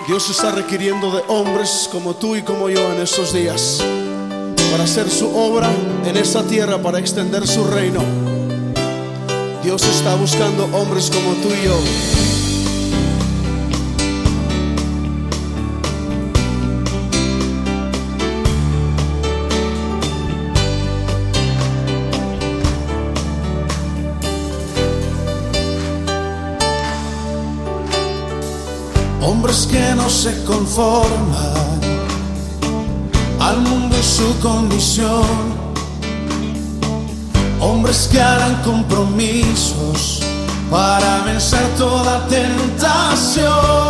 Dios está requiriendo de hombres como tú y como yo en estos días para hacer su obra en esta tierra, para extender su reino. Dios está buscando hombres como tú y yo. Hombres que no se conforman al mundo y su condición. Hombres que harán compromisos para vencer toda tentación.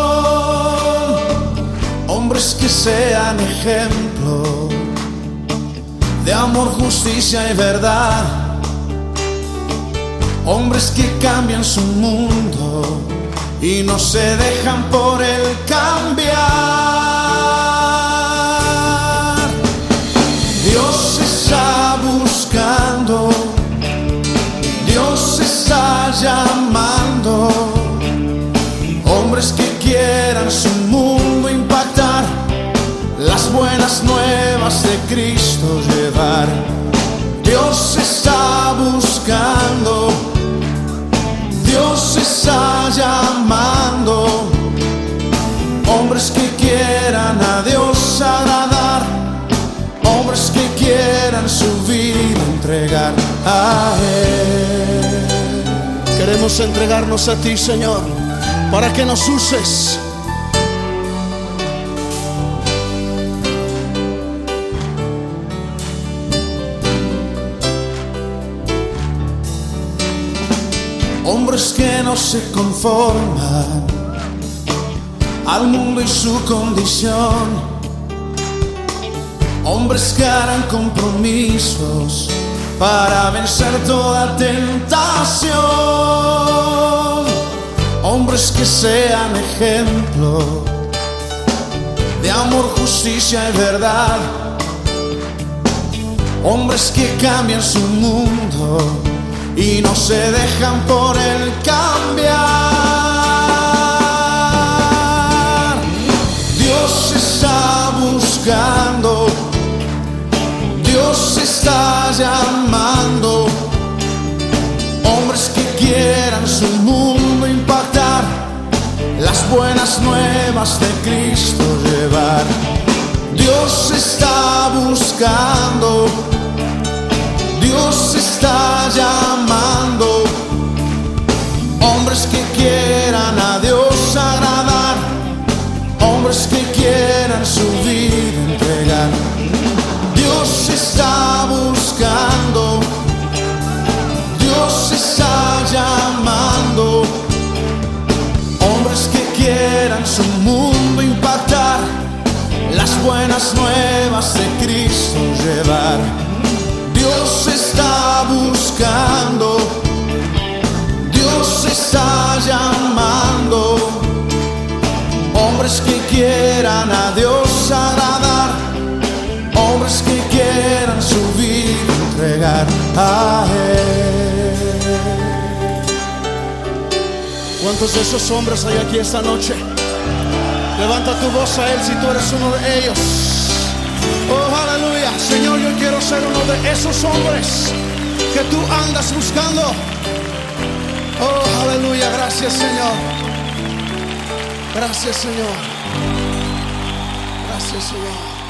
Hombres que sean ejemplo de amor, justicia y verdad. Hombres que cambian su mundo y no se dejan por él cambiar. Dios está buscando, Dios está llamando hombres que quieran su mundo impactar, las buenas nuevas de Cristo llevar. Dios está buscando, Dios está llamando hombres que quieran a Dios agradar, hombres que quieran su vida entregar a Él. Queremos entregarnos a ti, Señor, para que nos uses. Hombres que no se conforman al mundo y su condición. Hombres que harán compromisos para vencer toda tentación. Hombres que sean ejemplo de amor, justicia y verdad. Hombres que cambian su mundo y no se dejan por él cambiar. Dios está buscando, Dios está llamando hombres que quieran su mundo impactar, las buenas nuevas de Cristo llevar. Dios está buscando, Dios está llamando hombres que quieran a Dios agradar, hombres que quieran su vida entregar. Dios está buscando, Dios está llamando hombres que quieran su mundo impactar, las buenas nuevas de Cristo llevar. Dios está buscando, Dios está llamando hombres que quieran a Dios agradar, hombres que quieran su vida entregar a Él. ¿Cuántos de esos hombres hay aquí esta noche? Levanta tu voz a Él si tú eres uno de ellos. Oh, aleluya. Señor, yo quiero ser uno de esos hombres que tú andas buscando. Oh, aleluya. Gracias, Señor. Gracias, Señor. Gracias, Señor.